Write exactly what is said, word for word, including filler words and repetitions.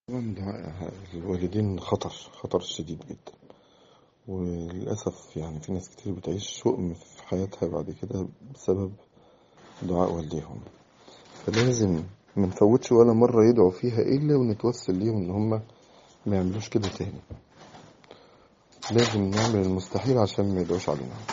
طبعا دعاء الوالدين خطر خطر شديد جدا. وللأسف يعني في ناس كتير بتعيش شؤم في حياتها بعد كده بسبب دعاء والديهم. فلازم ما نفوتش ولا مرة يدعوا فيها إلا ونتوسل ليهم إن هم ما يعملوش كده تاني. لازم نعمل المستحيل عشان ما يدعوش علينا.